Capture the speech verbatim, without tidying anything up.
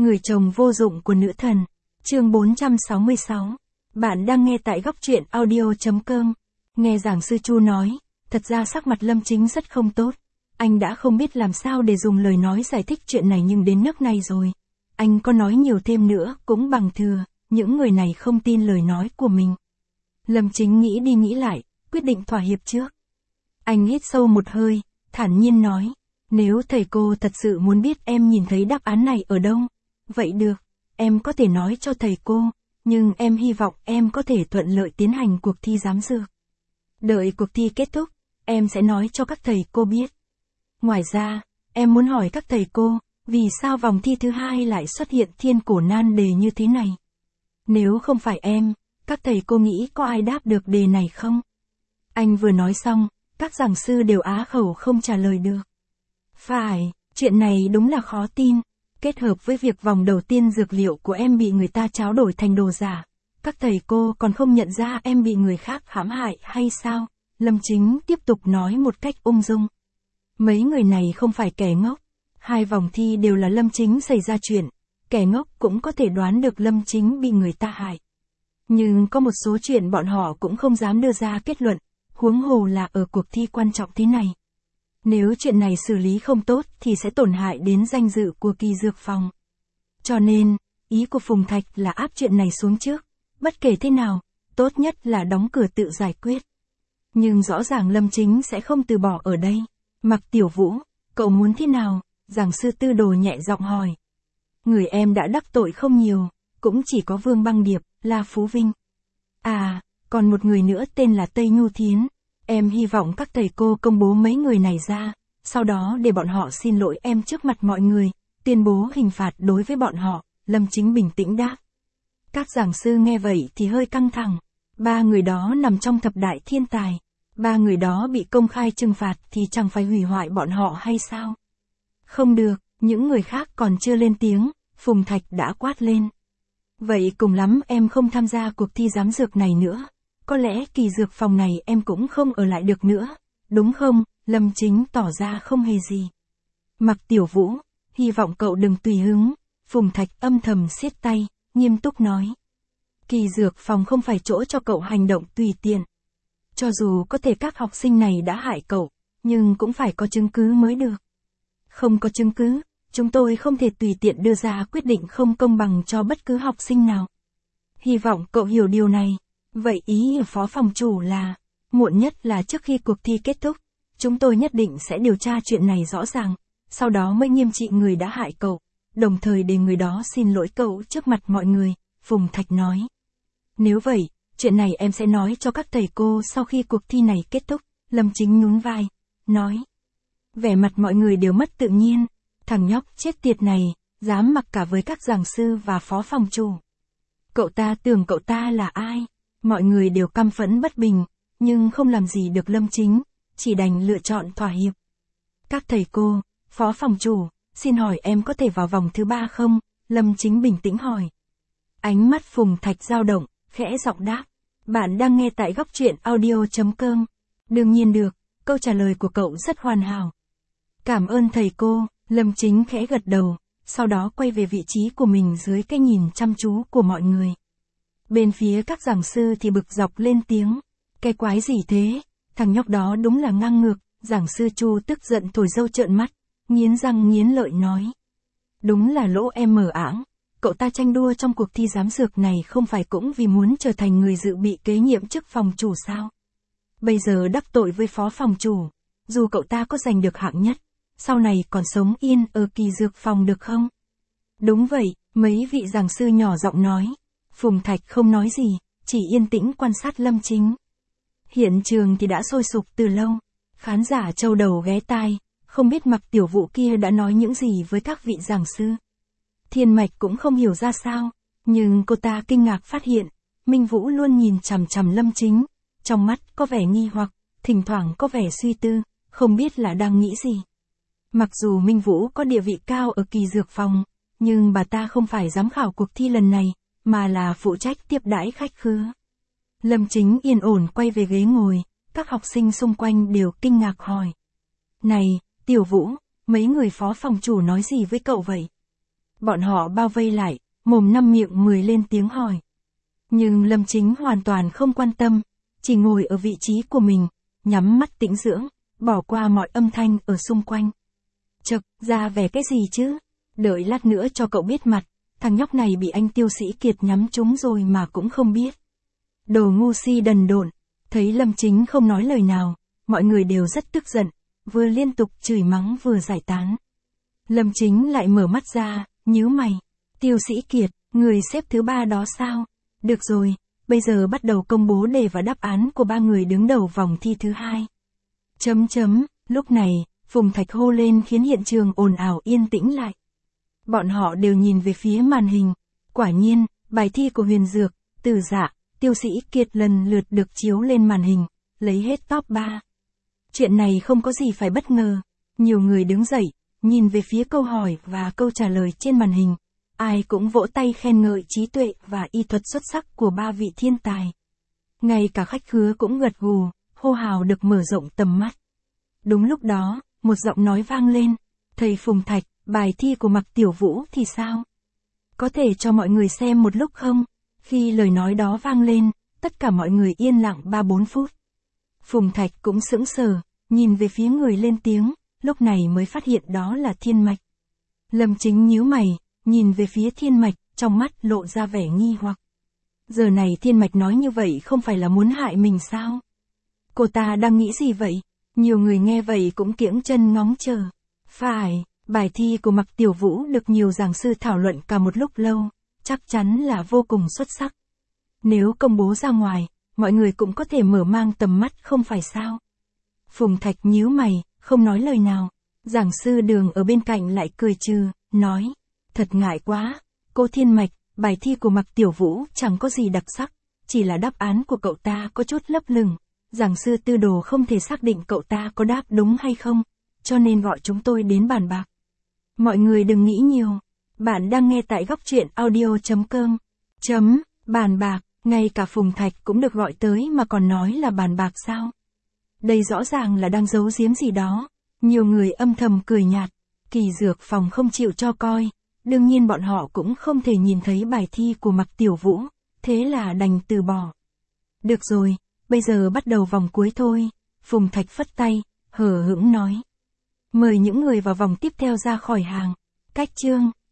Người chồng vô dụng của nữ thần. Chương bốn trăm sáu mươi sáu. Bạn đang nghe tại góc truyện audio chấm com. Nghe giảng sư Chu nói, thật ra sắc mặt Lâm Chính rất không tốt. Anh đã không biết làm sao để dùng lời nói giải thích chuyện này, nhưng đến nước này rồi. Anh có nói nhiều thêm nữa cũng bằng thừa, những người này không tin lời nói của mình. Lâm Chính nghĩ đi nghĩ lại, quyết định thỏa hiệp trước. Anh hít sâu một hơi, thản nhiên nói, nếu thầy cô thật sự muốn biết em nhìn thấy đáp án này ở đâu, vậy được, em có thể nói cho thầy cô, nhưng em hy vọng em có thể thuận lợi tiến hành cuộc thi giám dược. Đợi cuộc thi kết thúc, em sẽ nói cho các thầy cô biết. Ngoài ra, em muốn hỏi các thầy cô, vì sao vòng thi thứ hai lại xuất hiện thiên cổ nan đề như thế này? Nếu không phải em, các thầy cô nghĩ có ai đáp được đề này không? Anh vừa nói xong, các giảng sư đều á khẩu không trả lời được. Phải, chuyện này đúng là khó tin. Kết hợp với việc vòng đầu tiên dược liệu của em bị người ta tráo đổi thành đồ giả, các thầy cô còn không nhận ra em bị người khác hãm hại hay sao? Lâm Chính tiếp tục nói một cách ung dung. Mấy người này không phải kẻ ngốc. Hai vòng thi đều là Lâm Chính xảy ra chuyện. Kẻ ngốc cũng có thể đoán được Lâm Chính bị người ta hại. Nhưng có một số chuyện bọn họ cũng không dám đưa ra kết luận, huống hồ là ở cuộc thi quan trọng thế này. Nếu chuyện này xử lý không tốt thì sẽ tổn hại đến danh dự của kỳ dược phòng. Cho nên, ý của Phùng Thạch là áp chuyện này xuống trước. Bất kể thế nào, tốt nhất là đóng cửa tự giải quyết. Nhưng rõ ràng Lâm Chính sẽ không từ bỏ ở đây. Mặc Tiểu Vũ, cậu muốn thế nào? Giảng sư Tư Đồ nhẹ giọng hỏi. Người em đã đắc tội không nhiều, cũng chỉ có Vương Băng Điệp, La Phú Vinh. À, còn một người nữa tên là Tây Nhu Thiến. Em hy vọng các thầy cô công bố mấy người này ra, sau đó để bọn họ xin lỗi em trước mặt mọi người, tuyên bố hình phạt đối với bọn họ. Lâm Chính bình tĩnh đáp. Các giảng sư nghe vậy thì hơi căng thẳng. Ba người đó nằm trong thập đại thiên tài. Ba người đó bị công khai trừng phạt thì chẳng phải hủy hoại bọn họ hay sao? Không được, những người khác còn chưa lên tiếng, Phùng Thạch đã quát lên. Vậy cùng lắm em không tham gia cuộc thi giám dược này nữa. Có lẽ kỳ dược phòng này em cũng không ở lại được nữa, đúng không? Lâm Chính tỏ ra không hề gì. Mặc Tiểu Vũ, hy vọng cậu đừng tùy hứng. Phùng Thạch âm thầm siết tay, nghiêm túc nói. Kỳ dược phòng không phải chỗ cho cậu hành động tùy tiện. Cho dù có thể các học sinh này đã hại cậu, nhưng cũng phải có chứng cứ mới được. Không có chứng cứ, chúng tôi không thể tùy tiện đưa ra quyết định không công bằng cho bất cứ học sinh nào. Hy vọng cậu hiểu điều này. Vậy ý ở phó phòng chủ là, muộn nhất là trước khi cuộc thi kết thúc, chúng tôi nhất định sẽ điều tra chuyện này rõ ràng, sau đó mới nghiêm trị người đã hại cậu, đồng thời để người đó xin lỗi cậu trước mặt mọi người, Phùng Thạch nói. Nếu vậy, chuyện này em sẽ nói cho các thầy cô sau khi cuộc thi này kết thúc. Lâm Chính nhún vai, nói. Vẻ mặt mọi người đều mất tự nhiên, thằng nhóc chết tiệt này, dám mặc cả với các giảng sư và phó phòng chủ. Cậu ta tưởng cậu ta là ai? Mọi người đều căm phẫn bất bình, nhưng không làm gì được Lâm Chính, chỉ đành lựa chọn thỏa hiệp. Các thầy cô, phó phòng chủ, xin hỏi em có thể vào vòng thứ ba không? Lâm Chính bình tĩnh hỏi. Ánh mắt Phùng Thạch dao động, khẽ giọng đáp. Bạn đang nghe tại góc truyện audio chấm com. Đương nhiên được, câu trả lời của cậu rất hoàn hảo. Cảm ơn thầy cô, Lâm Chính khẽ gật đầu, sau đó quay về vị trí của mình dưới cái nhìn chăm chú của mọi người. Bên phía các giảng sư thì bực dọc lên tiếng. Cái quái gì thế? Thằng nhóc đó đúng là ngang ngược. Giảng sư Chu tức giận thổi râu trợn mắt, nghiến răng nghiến lợi nói. Đúng là lỗ em mở ảng. Cậu ta tranh đua trong cuộc thi giám dược này không phải cũng vì muốn trở thành người dự bị kế nhiệm chức phòng chủ sao? Bây giờ đắc tội với phó phòng chủ. Dù cậu ta có giành được hạng nhất, sau này còn sống yên ở kỳ dược phòng được không? Đúng vậy, mấy vị giảng sư nhỏ giọng nói. Phùng Thạch không nói gì, chỉ yên tĩnh quan sát Lâm Chính. Hiện trường thì đã sôi sục từ lâu. Khán giả châu đầu ghé tai, không biết Mặc Tiểu Vũ kia đã nói những gì với các vị giảng sư. Thiên Mạch cũng không hiểu ra sao, nhưng cô ta kinh ngạc phát hiện, Minh Vũ luôn nhìn chằm chằm Lâm Chính, trong mắt có vẻ nghi hoặc, thỉnh thoảng có vẻ suy tư, không biết là đang nghĩ gì. Mặc dù Minh Vũ có địa vị cao ở kỳ dược phòng, nhưng bà ta không phải giám khảo cuộc thi lần này, mà là phụ trách tiếp đãi khách khứa. Lâm Chính yên ổn quay về ghế ngồi, các học sinh xung quanh đều kinh ngạc hỏi. Này, Tiểu Vũ, mấy người phó phòng chủ nói gì với cậu vậy? Bọn họ bao vây lại, mồm năm miệng mười lên tiếng hỏi. Nhưng Lâm Chính hoàn toàn không quan tâm, chỉ ngồi ở vị trí của mình, nhắm mắt tĩnh dưỡng, bỏ qua mọi âm thanh ở xung quanh. Chậc, ra vẻ cái gì chứ? Đợi lát nữa cho cậu biết mặt, thằng nhóc này bị anh Tiêu Sĩ Kiệt nhắm trúng rồi mà cũng không biết. Đồ ngu si đần độn, thấy Lâm Chính không nói lời nào, mọi người đều rất tức giận, vừa liên tục chửi mắng vừa giải tán. Lâm Chính lại mở mắt ra, nhíu mày. Tiêu Sĩ Kiệt, người xếp thứ ba đó sao? Được rồi, bây giờ bắt đầu công bố đề và đáp án của ba người đứng đầu vòng thi thứ hai. Chấm chấm, lúc này, Phùng Thạch hô lên khiến hiện trường ồn ào yên tĩnh lại. Bọn họ đều nhìn về phía màn hình. Quả nhiên, bài thi của Huyền Dược, Từ Dạ, Tiêu Sĩ Kiệt lần lượt được chiếu lên màn hình, lấy hết top ba. Chuyện này không có gì phải bất ngờ. Nhiều người đứng dậy, nhìn về phía câu hỏi và câu trả lời trên màn hình. Ai cũng vỗ tay khen ngợi trí tuệ và y thuật xuất sắc của ba vị thiên tài. Ngay cả khách khứa cũng gật gù, hô hào được mở rộng tầm mắt. Đúng lúc đó, một giọng nói vang lên. Thầy Phùng Thạch, bài thi của Mạc Tiểu Vũ thì sao? Có thể cho mọi người xem một lúc không? Khi lời nói đó vang lên, tất cả mọi người yên lặng ba bốn phút. Phùng Thạch cũng sững sờ, nhìn về phía người lên tiếng, lúc này mới phát hiện đó là Thiên Mạch. Lâm Chính nhíu mày, nhìn về phía Thiên Mạch, trong mắt lộ ra vẻ nghi hoặc. Giờ này Thiên Mạch nói như vậy không phải là muốn hại mình sao? Cô ta đang nghĩ gì vậy? Nhiều người nghe vậy cũng kiễng chân ngóng chờ. Phải, bài thi của Mạc Tiểu Vũ được nhiều giảng sư thảo luận cả một lúc lâu, chắc chắn là vô cùng xuất sắc. Nếu công bố ra ngoài, mọi người cũng có thể mở mang tầm mắt không phải sao? Phùng Thạch nhíu mày, không nói lời nào. Giảng sư Đường ở bên cạnh lại cười trừ, nói. Thật ngại quá, cô Thiên Mạch, bài thi của Mạc Tiểu Vũ chẳng có gì đặc sắc, chỉ là đáp án của cậu ta có chút lấp lửng. Giảng sư Tư Đồ không thể xác định cậu ta có đáp đúng hay không, cho nên gọi chúng tôi đến bàn bạc. Mọi người đừng nghĩ nhiều. Bạn đang nghe tại góc truyện audio chấm com. Chấm, bàn bạc, ngay cả Phùng Thạch cũng được gọi tới mà còn nói là bàn bạc sao? Đây rõ ràng là đang giấu giếm gì đó. Nhiều người âm thầm cười nhạt. Kỳ dược phòng không chịu cho coi. Đương nhiên bọn họ cũng không thể nhìn thấy bài thi của Mạc Tiểu Vũ, thế là đành từ bỏ. Được rồi, bây giờ bắt đầu vòng cuối thôi. Phùng Thạch phất tay, hờ hững nói. Mời những người vào vòng tiếp theo ra khỏi hàng. Cách chương.